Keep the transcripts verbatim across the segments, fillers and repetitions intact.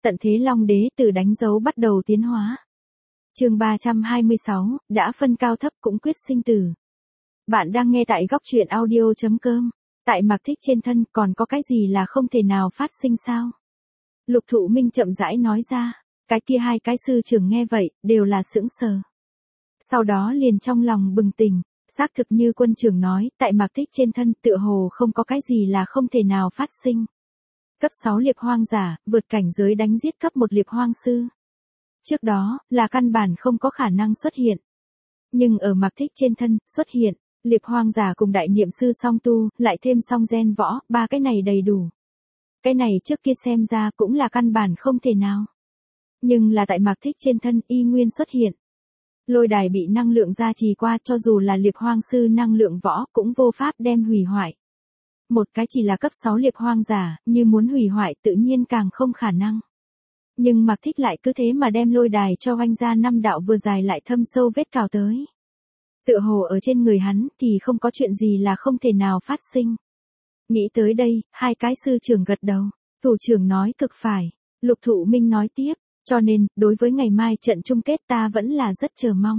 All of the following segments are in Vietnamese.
Tận thế Long Đế từ đánh dấu bắt đầu tiến hóa. Chương ba trăm hai mươi sáu, đã phân cao thấp cũng quyết sinh tử. Bạn đang nghe tại góc truyện audio chấm com. Tại Mạc Thích trên thân còn có cái gì là không thể nào phát sinh sao? Lục Thụ Minh chậm rãi nói ra, cái kia hai cái sư trưởng nghe vậy, đều là sững sờ. Sau đó liền trong lòng bừng tỉnh, xác thực như quân trưởng nói, tại Mạc Thích trên thân tựa hồ không có cái gì là không thể nào phát sinh. Cấp sáu liệp hoang giả, vượt cảnh giới đánh giết cấp một liệp hoang sư. Trước đó, là căn bản không có khả năng xuất hiện. Nhưng ở Mạc Thích trên thân, xuất hiện, liệp hoang giả cùng đại niệm sư song tu, lại thêm song gen võ, ba cái này đầy đủ. Cái này trước kia xem ra cũng là căn bản không thể nào. Nhưng là tại Mạc Thích trên thân y nguyên xuất hiện. Lôi đài bị năng lượng gia trì qua, cho dù là liệp hoang sư năng lượng võ cũng vô pháp đem hủy hoại. Một cái chỉ là cấp sáu liệp hoang giả, như muốn hủy hoại tự nhiên càng không khả năng. Nhưng Mạc Thích lại cứ thế mà đem lôi đài cho oanh ra năm đạo vừa dài lại thâm sâu vết cào tới. Tựa hồ ở trên người hắn thì không có chuyện gì là không thể nào phát sinh. Nghĩ tới đây, hai cái sư trưởng gật đầu, thủ trưởng nói cực phải, Lục Thụ Minh nói tiếp, cho nên, đối với ngày mai trận chung kết ta vẫn là rất chờ mong.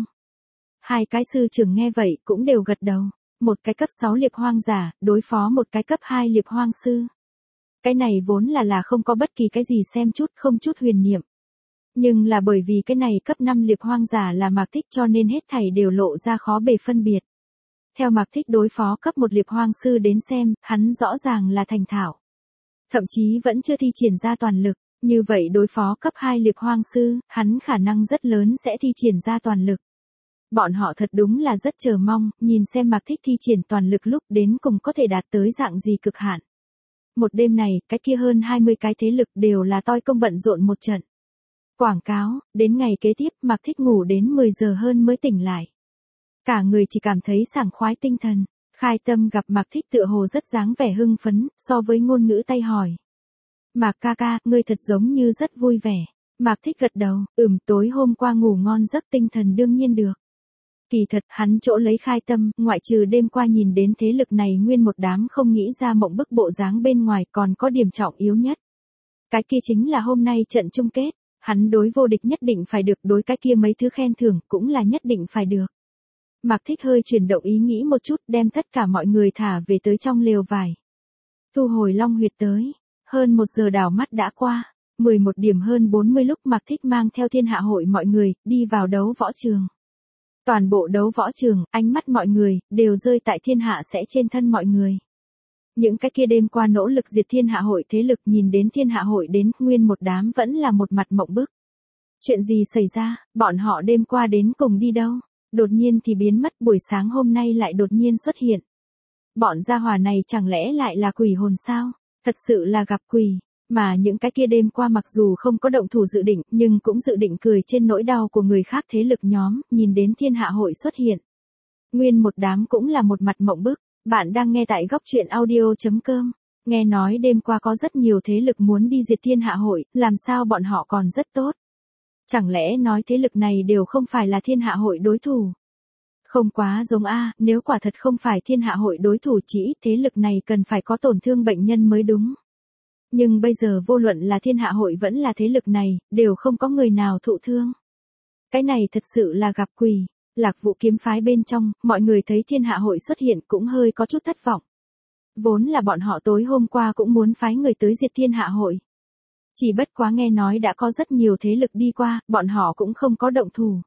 Hai cái sư trưởng nghe vậy cũng đều gật đầu. Một cái cấp sáu liệp hoang giả, đối phó một cái cấp hai liệp hoang sư. Cái này vốn là là không có bất kỳ cái gì xem chút không chút huyền niệm. Nhưng là bởi vì cái này cấp năm liệp hoang giả là Mạc Thích cho nên hết thảy đều lộ ra khó bề phân biệt. Theo Mạc Thích đối phó cấp một liệp hoang sư đến xem, hắn rõ ràng là thành thạo. Thậm chí vẫn chưa thi triển ra toàn lực, như vậy đối phó cấp hai liệp hoang sư, hắn khả năng rất lớn sẽ thi triển ra toàn lực. Bọn họ thật đúng là rất chờ mong, nhìn xem Mạc Thích thi triển toàn lực lúc đến cùng có thể đạt tới dạng gì cực hạn. Một đêm này, cái kia hơn hai mươi cái thế lực đều là toi công bận rộn một trận. Quảng cáo, đến ngày kế tiếp Mạc Thích ngủ đến mười giờ hơn mới tỉnh lại. Cả người chỉ cảm thấy sảng khoái tinh thần, Khai Tâm gặp Mạc Thích tựa hồ rất dáng vẻ hưng phấn, so với ngôn ngữ tay hỏi. Mạc ca ca, ngươi thật giống như rất vui vẻ. Mạc Thích gật đầu, ừm tối hôm qua ngủ ngon giấc tinh thần đương nhiên được. Kỳ thật, hắn chỗ lấy Khai Tâm, ngoại trừ đêm qua nhìn đến thế lực này nguyên một đám không nghĩ ra mộng bức bộ dáng bên ngoài còn có điểm trọng yếu nhất. Cái kia chính là hôm nay trận chung kết, hắn đối vô địch nhất định phải được, đối cái kia mấy thứ khen thưởng cũng là nhất định phải được. Mạc Thích hơi chuyển động ý nghĩ một chút, đem tất cả mọi người thả về tới trong lều vải. Thu hồi long huyệt tới, hơn một giờ đảo mắt đã qua, mười một điểm hơn bốn mươi lúc Mạc Thích mang theo thiên hạ hội mọi người, đi vào đấu võ trường. Toàn bộ đấu võ trường, ánh mắt mọi người, đều rơi tại thiên hạ sẽ trên thân mọi người. Những cái kia đêm qua nỗ lực diệt thiên hạ hội thế lực nhìn đến thiên hạ hội đến, nguyên một đám vẫn là một mặt mộng bức. Chuyện gì xảy ra, bọn họ đêm qua đến cùng đi đâu, đột nhiên thì biến mất, buổi sáng hôm nay lại đột nhiên xuất hiện. Bọn gia hỏa này chẳng lẽ lại là quỷ hồn sao, thật sự là gặp quỷ. Mà những cái kia đêm qua mặc dù không có động thủ dự định, nhưng cũng dự định cười trên nỗi đau của người khác thế lực nhóm, nhìn đến thiên hạ hội xuất hiện. Nguyên một đám cũng là một mặt mộng bức, bạn đang nghe tại góc truyện audio chấm com. Nghe nói đêm qua có rất nhiều thế lực muốn đi diệt thiên hạ hội, làm sao bọn họ còn rất tốt. Chẳng lẽ nói thế lực này đều không phải là thiên hạ hội đối thủ? Không quá giống a, nếu quả thật không phải thiên hạ hội đối thủ chỉ ít thế lực này cần phải có tổn thương bệnh nhân mới đúng. Nhưng bây giờ vô luận là thiên hạ hội vẫn là thế lực này, đều không có người nào thụ thương. Cái này thật sự là gặp quỷ. Lạc Vũ kiếm phái bên trong, mọi người thấy thiên hạ hội xuất hiện cũng hơi có chút thất vọng. Vốn là bọn họ tối hôm qua cũng muốn phái người tới diệt thiên hạ hội. Chỉ bất quá nghe nói đã có rất nhiều thế lực đi qua, bọn họ cũng không có động thủ.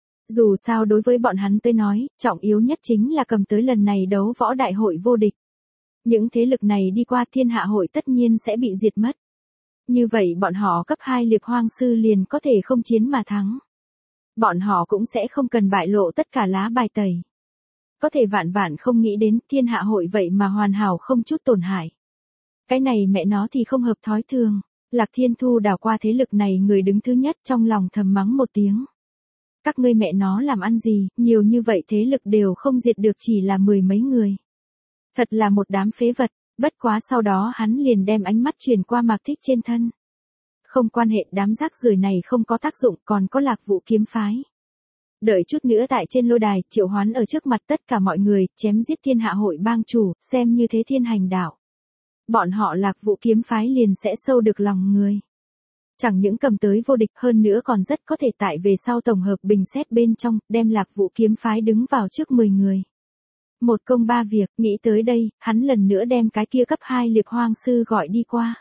Dù sao đối với bọn hắn tới nói, trọng yếu nhất chính là cầm tới lần này đấu võ đại hội vô địch. Những thế lực này đi qua thiên hạ hội tất nhiên sẽ bị diệt mất. Như vậy bọn họ cấp hai liệp hoang sư liền có thể không chiến mà thắng. Bọn họ cũng sẽ không cần bại lộ tất cả lá bài tẩy. Có thể vạn vạn không nghĩ đến thiên hạ hội vậy mà hoàn hảo không chút tổn hại. Cái này mẹ nó thì không hợp thói thường. Lạc Thiên Thu đảo qua thế lực này người đứng thứ nhất trong lòng thầm mắng một tiếng. Các ngươi mẹ nó làm ăn gì, nhiều như vậy thế lực đều không diệt được chỉ là mười mấy người. Thật là một đám phế vật, bất quá sau đó hắn liền đem ánh mắt truyền qua Mạc Thích trên thân. Không quan hệ, đám rác rưởi này không có tác dụng, còn có Lạc Vũ kiếm phái. Đợi chút nữa tại trên lôi đài, triệu hoán ở trước mặt tất cả mọi người, chém giết thiên hạ hội bang chủ, xem như thế thiên hành đạo. Bọn họ Lạc Vũ kiếm phái liền sẽ sâu được lòng người. Chẳng những cầm tới vô địch hơn nữa còn rất có thể tại về sau tổng hợp bình xét bên trong, đem Lạc Vũ kiếm phái đứng vào trước mười người. Một công ba việc, nghĩ tới đây, hắn lần nữa đem cái kia cấp hai liệp hoang sư gọi đi qua.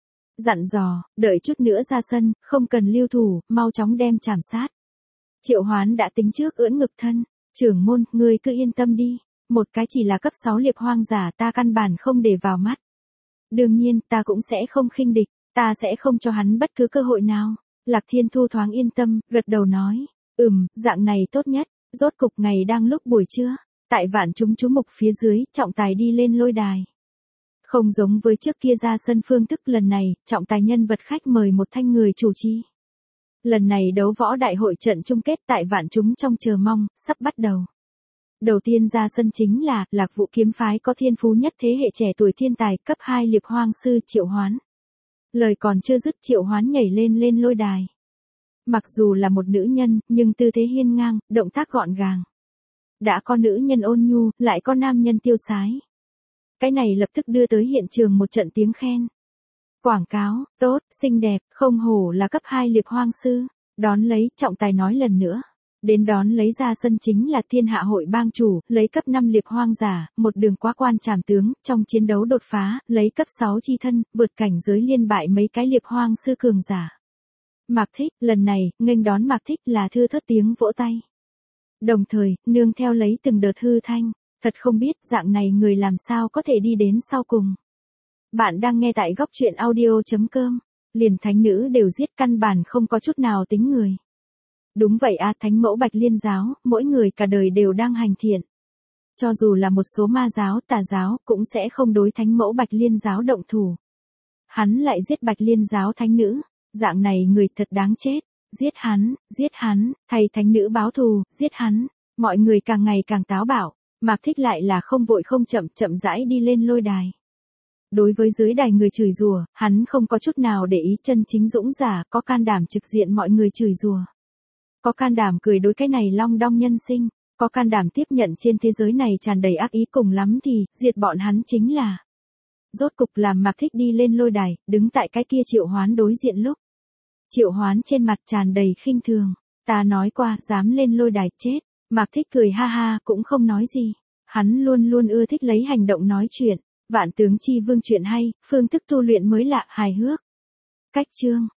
Dặn dò, đợi chút nữa ra sân, không cần lưu thủ, mau chóng đem chảm sát. Triệu Hoán đã tính trước ưỡn ngực thân, trưởng môn, ngươi cứ yên tâm đi, một cái chỉ là cấp sáu liệp hoang giả ta căn bản không để vào mắt. Đương nhiên, ta cũng sẽ không khinh địch, ta sẽ không cho hắn bất cứ cơ hội nào. Lạc Thiên Thu thoáng yên tâm, gật đầu nói, ừm, dạng này tốt nhất, rốt cục ngày đang lúc buổi trưa, tại vạn chúng chú mục phía dưới, trọng tài đi lên lôi đài. Không giống với trước kia ra sân phương thức lần này, trọng tài nhân vật khách mời một thanh người chủ trì. Lần này đấu võ đại hội trận chung kết tại vạn chúng trong chờ mong, sắp bắt đầu. Đầu tiên ra sân chính là, Lạc Vũ kiếm phái có thiên phú nhất thế hệ trẻ tuổi thiên tài cấp hai liệp hoang sư Triệu Hoán. Lời còn chưa dứt Triệu Hoán nhảy lên lên lôi đài. Mặc dù là một nữ nhân, nhưng tư thế hiên ngang, động tác gọn gàng. Đã có nữ nhân ôn nhu, lại có nam nhân tiêu sái. Cái này lập tức đưa tới hiện trường một trận tiếng khen. Quảng cáo, tốt, xinh đẹp, không hổ là cấp hai liệp hoang sư. Đón lấy, trọng tài nói lần nữa. Đến đón lấy ra sân chính là thiên hạ hội bang chủ, lấy cấp năm liệp hoang giả, một đường quá quan trảm tướng, trong chiến đấu đột phá, lấy cấp sáu chi thân, vượt cảnh giới liên bại mấy cái liệp hoang sư cường giả. Mạc Thích, lần này, nghênh đón Mạc Thích là thưa thớt tiếng vỗ tay. Đồng thời, nương theo lấy từng đợt hư thanh, thật không biết dạng này người làm sao có thể đi đến sau cùng. Bạn đang nghe tại góc truyện audio.com, liền thánh nữ đều giết căn bản không có chút nào tính người. Đúng vậy à, thánh mẫu Bạch Liên giáo, mỗi người cả đời đều đang hành thiện. Cho dù là một số ma giáo, tà giáo, cũng sẽ không đối thánh mẫu Bạch Liên giáo động thủ. Hắn lại giết Bạch Liên giáo thánh nữ, dạng này người thật đáng chết, giết hắn, giết hắn, thay thánh nữ báo thù, giết hắn, mọi người càng ngày càng táo bạo, Mạc Thích lại là không vội không chậm, chậm rãi đi lên lôi đài. Đối với dưới đài người chửi rủa, hắn không có chút nào để ý, chân chính dũng giả, có can đảm trực diện mọi người chửi rủa. Có can đảm cười đối cái này long đong nhân sinh, có can đảm tiếp nhận trên thế giới này tràn đầy ác ý, cùng lắm thì, diệt bọn hắn chính là. Rốt cục làm Mạc Thích đi lên lôi đài, đứng tại cái kia Triệu Hoán đối diện lúc. Triệu Hoán trên mặt tràn đầy khinh thường, ta nói qua, dám lên lôi đài chết. Mạc Thích cười ha ha, cũng không nói gì. Hắn luôn luôn ưa thích lấy hành động nói chuyện. Vạn tướng chi vương chuyện hay, phương thức tu luyện mới lạ, hài hước. Cách chương